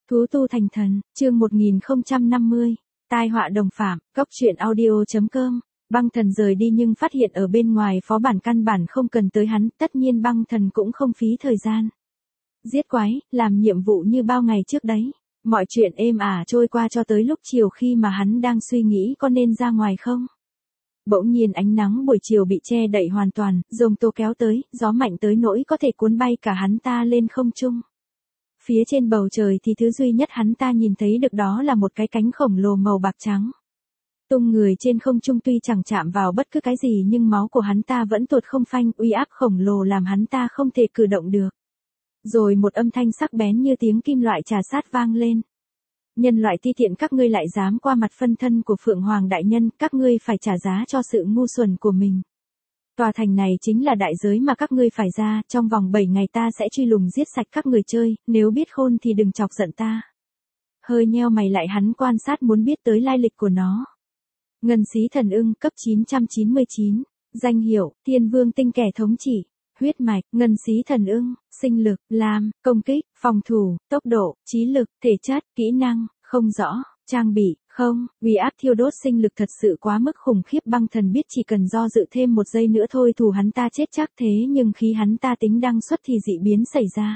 Thú tu thành thần, chương 1050, tai họa đồng phạm, cóc truyện audio.com. Băng thần rời đi nhưng phát hiện ở bên ngoài phó bản căn bản không cần tới hắn, tất nhiên băng thần cũng không phí thời gian. Giết quái, làm nhiệm vụ như bao ngày trước đấy. Mọi chuyện êm ả trôi qua cho tới lúc chiều khi mà hắn đang suy nghĩ có nên ra ngoài không. Bỗng nhiên ánh nắng buổi chiều bị che đậy hoàn toàn, dông tố kéo tới, gió mạnh tới nỗi có thể cuốn bay cả hắn ta lên không trung. Phía trên bầu trời thì thứ duy nhất hắn ta nhìn thấy được đó là một cái cánh khổng lồ màu bạc trắng. Tung người trên không trung tuy chẳng chạm vào bất cứ cái gì nhưng máu của hắn ta vẫn tuột không phanh, uy áp khổng lồ làm hắn ta không thể cử động được. Rồi một âm thanh sắc bén như tiếng kim loại trà sát vang lên. Nhân loại ti tiện, các ngươi lại dám qua mặt phân thân của Phượng Hoàng đại nhân, các ngươi phải trả giá cho sự ngu xuẩn của mình. Tòa thành này chính là đại giới mà các ngươi phải ra, trong vòng 7 ngày ta sẽ truy lùng giết sạch các người chơi, nếu biết khôn thì đừng chọc giận ta. Hơi nheo mày lại, hắn quan sát muốn biết tới lai lịch của nó. Ngân xí thần ưng, cấp 999, danh hiệu, Thiên Vương tinh kẻ thống trị, huyết mạch, ngân xí thần ưng, sinh lực, lam, công kích, phòng thủ, tốc độ, trí lực, thể chất, kỹ năng, không rõ, trang bị, không, uy áp thiêu đốt sinh lực thật sự quá mức khủng khiếp. Băng thần biết chỉ cần do dự thêm một giây nữa thôi thù hắn ta chết chắc, thế nhưng khi hắn ta tính đăng xuất thì dị biến xảy ra.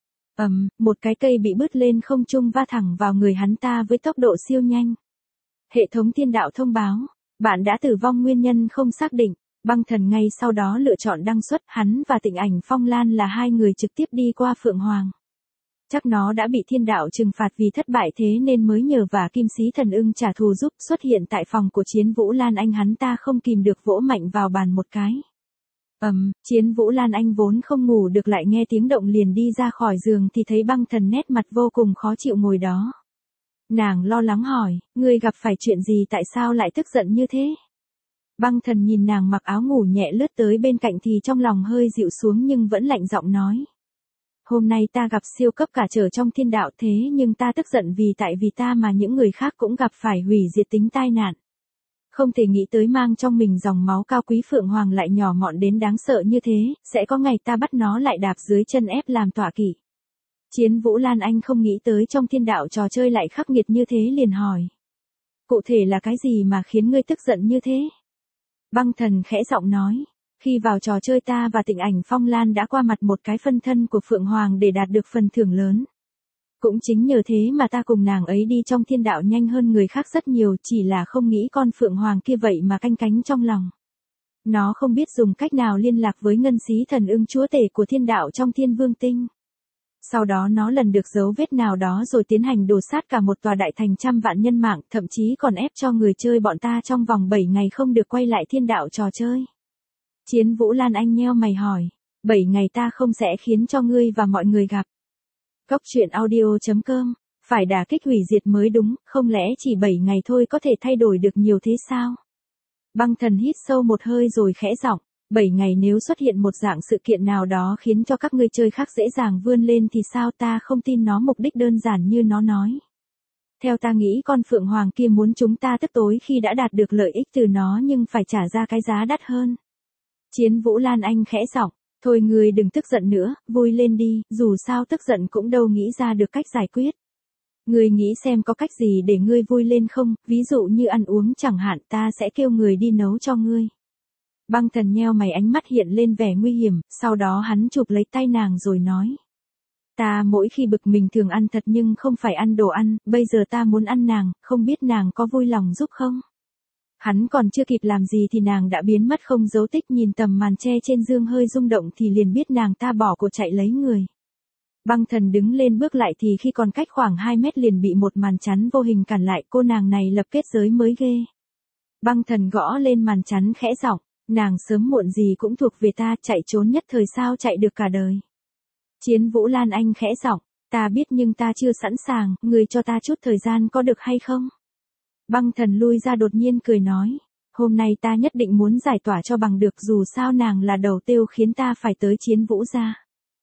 Một cái cây bị bứt lên không trung va thẳng vào người hắn ta với tốc độ siêu nhanh. Hệ thống thiên đạo thông báo, bạn đã tử vong, nguyên nhân không xác định. Băng thần ngay sau đó lựa chọn đăng xuất, hắn và Tịnh Ảnh Phong Lan là hai người trực tiếp đi qua Phượng Hoàng. Chắc nó đã bị thiên đạo trừng phạt vì thất bại thế nên mới nhờ vả Kim Xí Thần Ưng trả thù giúp. Xuất hiện tại phòng của Chiến Vũ Lan Anh, hắn ta không kìm được vỗ mạnh vào bàn một cái. Chiến Vũ Lan Anh vốn không ngủ được lại nghe tiếng động liền đi ra khỏi giường thì thấy băng thần nét mặt vô cùng khó chịu ngồi đó. Nàng lo lắng hỏi, ngươi gặp phải chuyện gì, tại sao lại tức giận như thế? Băng thần nhìn nàng mặc áo ngủ nhẹ lướt tới bên cạnh thì trong lòng hơi dịu xuống nhưng vẫn lạnh giọng nói. Hôm nay ta gặp siêu cấp cả trở trong thiên đạo, thế nhưng ta tức giận tại vì ta mà những người khác cũng gặp phải hủy diệt tính tai nạn. Không thể nghĩ tới mang trong mình dòng máu cao quý Phượng Hoàng lại nhỏ mọn đến đáng sợ như thế, sẽ có ngày ta bắt nó lại đạp dưới chân ép làm tọa kỵ. Chiến Vũ Lan Anh không nghĩ tới trong thiên đạo trò chơi lại khắc nghiệt như thế liền hỏi. Cụ thể là cái gì mà khiến ngươi tức giận như thế? Băng thần khẽ giọng nói, khi vào trò chơi ta và Tịnh Ảnh Phong Lan đã qua mặt một cái phân thân của Phượng Hoàng để đạt được phần thưởng lớn. Cũng chính nhờ thế mà ta cùng nàng ấy đi trong thiên đạo nhanh hơn người khác rất nhiều, chỉ là không nghĩ con Phượng Hoàng kia vậy mà canh cánh trong lòng. Nó không biết dùng cách nào liên lạc với ngân xí thần ưng chúa tể của thiên đạo trong Thiên Vương Tinh. Sau đó nó lần được dấu vết nào đó rồi tiến hành đổ sát cả một tòa đại thành trăm vạn nhân mạng, thậm chí còn ép cho người chơi bọn ta trong vòng 7 ngày không được quay lại thiên đạo trò chơi. Chiến Vũ Lan Anh nheo mày hỏi, 7 ngày ta không sẽ khiến cho ngươi và mọi người gặp. Cóc truyện audio.com, phải đả kích hủy diệt mới đúng, không lẽ chỉ 7 ngày thôi có thể thay đổi được nhiều thế sao? Băng thần hít sâu một hơi rồi khẽ giọng. 7 ngày nếu xuất hiện một dạng sự kiện nào đó khiến cho các ngươi chơi khác dễ dàng vươn lên thì sao, ta không tin nó mục đích đơn giản như nó nói. Theo ta nghĩ con Phượng Hoàng kia muốn chúng ta tức tối khi đã đạt được lợi ích từ nó nhưng phải trả ra cái giá đắt hơn. Chiến Vũ Lan Anh khẽ giọng, thôi ngươi đừng tức giận nữa, vui lên đi, dù sao tức giận cũng đâu nghĩ ra được cách giải quyết. Ngươi nghĩ xem có cách gì để ngươi vui lên không, ví dụ như ăn uống chẳng hạn, ta sẽ kêu người đi nấu cho ngươi. Băng thần nheo mày, ánh mắt hiện lên vẻ nguy hiểm, sau đó hắn chụp lấy tay nàng rồi nói. Ta mỗi khi bực mình thường ăn thật nhưng không phải ăn đồ ăn, bây giờ ta muốn ăn nàng, không biết nàng có vui lòng giúp không? Hắn còn chưa kịp làm gì thì nàng đã biến mất không dấu tích, nhìn tầm màn tre trên giường hơi rung động thì liền biết nàng ta bỏ cuộc chạy lấy người. Băng thần đứng lên bước lại thì khi còn cách khoảng 2 mét liền bị một màn chắn vô hình cản lại, cô nàng này lập kết giới mới ghê. Băng thần gõ lên màn chắn khẽ giọng. Nàng sớm muộn gì cũng thuộc về ta, chạy trốn nhất thời sao chạy được cả đời. Chiến Vũ Lan Anh khẽ giọng, ta biết nhưng ta chưa sẵn sàng, ngươi cho ta chút thời gian có được hay không? Băng thần lui ra đột nhiên cười nói, hôm nay ta nhất định muốn giải tỏa cho bằng được, dù sao nàng là đầu tiêu khiến ta phải tới Chiến Vũ gia.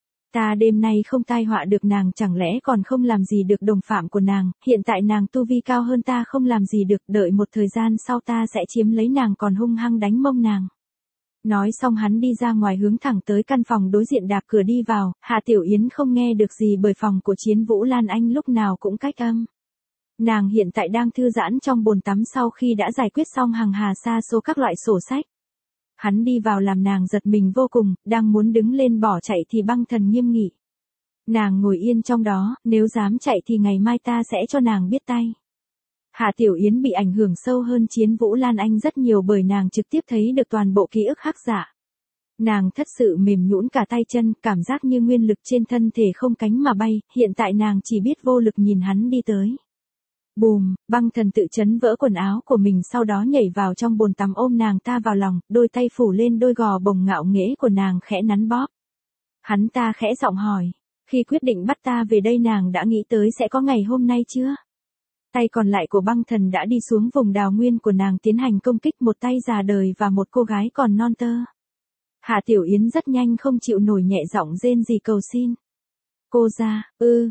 Ta đêm nay không tai họa được nàng chẳng lẽ còn không làm gì được đồng phạm của nàng, hiện tại nàng tu vi cao hơn ta không làm gì được, đợi một thời gian sau ta sẽ chiếm lấy nàng còn hung hăng đánh mông nàng. Nói xong hắn đi ra ngoài hướng thẳng tới căn phòng đối diện đạp cửa đi vào, Hạ Tiểu Yến không nghe được gì bởi phòng của Chiến Vũ Lan Anh lúc nào cũng cách âm. Nàng hiện tại đang thư giãn trong bồn tắm sau khi đã giải quyết xong hàng hà sa số các loại sổ sách. Hắn đi vào làm nàng giật mình vô cùng, đang muốn đứng lên bỏ chạy thì Băng Thần nghiêm nghị. Nàng ngồi yên trong đó, nếu dám chạy thì ngày mai ta sẽ cho nàng biết tay. Hạ Tiểu Yến bị ảnh hưởng sâu hơn Chiến Vũ Lan Anh rất nhiều bởi nàng trực tiếp thấy được toàn bộ ký ức hắc giả. Nàng thất sự mềm nhũn cả tay chân, cảm giác như nguyên lực trên thân thể không cánh mà bay, hiện tại nàng chỉ biết vô lực nhìn hắn đi tới. Bùm, Băng Thần tự chấn vỡ quần áo của mình sau đó nhảy vào trong bồn tắm ôm nàng ta vào lòng, đôi tay phủ lên đôi gò bồng ngạo nghễ của nàng khẽ nắn bóp. Hắn ta khẽ giọng hỏi, khi quyết định bắt ta về đây nàng đã nghĩ tới sẽ có ngày hôm nay chưa? Tay còn lại của Băng Thần đã đi xuống vùng đào nguyên của nàng tiến hành công kích một tay già đời và một cô gái còn non tơ. Hạ Tiểu Yến rất nhanh không chịu nổi nhẹ giọng rên rỉ cầu xin. Cô ra,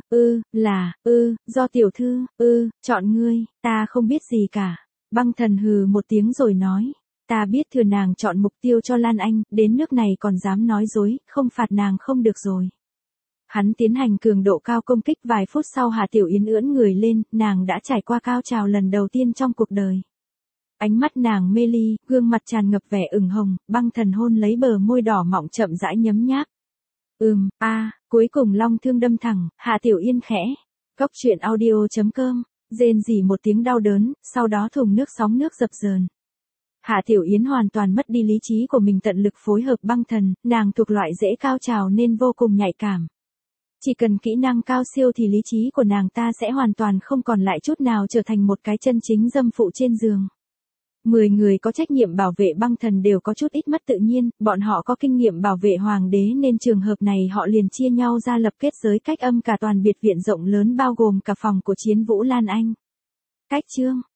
do tiểu thư, chọn ngươi, ta không biết gì cả. Băng Thần hừ một tiếng rồi nói, ta biết thừa nàng chọn mục tiêu cho Lan Anh, đến nước này còn dám nói dối, không phạt nàng không được rồi. Hắn tiến hành cường độ cao công kích vài phút sau Hạ Tiểu Yến ưỡn người lên, nàng đã trải qua cao trào lần đầu tiên trong cuộc đời. Ánh mắt nàng mê ly, gương mặt tràn ngập vẻ ửng hồng, Băng Thần hôn lấy bờ môi đỏ mọng chậm rãi nhấm nháp. Cuối cùng long thương đâm thẳng, Hạ Tiểu Yên khẽ. Cốc truyện audio.com, rên rỉ một tiếng đau đớn, sau đó thùng nước sóng nước dập dờn. Hạ Tiểu Yến hoàn toàn mất đi lý trí của mình tận lực phối hợp Băng Thần, nàng thuộc loại dễ cao trào nên vô cùng nhạy cảm. Chỉ cần kỹ năng cao siêu thì lý trí của nàng ta sẽ hoàn toàn không còn lại chút nào trở thành một cái chân chính dâm phụ trên giường. 10 người có trách nhiệm bảo vệ Băng Thần đều có chút ít mất tự nhiên, bọn họ có kinh nghiệm bảo vệ hoàng đế nên trường hợp này họ liền chia nhau ra lập kết giới cách âm cả toàn biệt viện rộng lớn bao gồm cả phòng của Chiến Vũ Lan Anh. Cách chương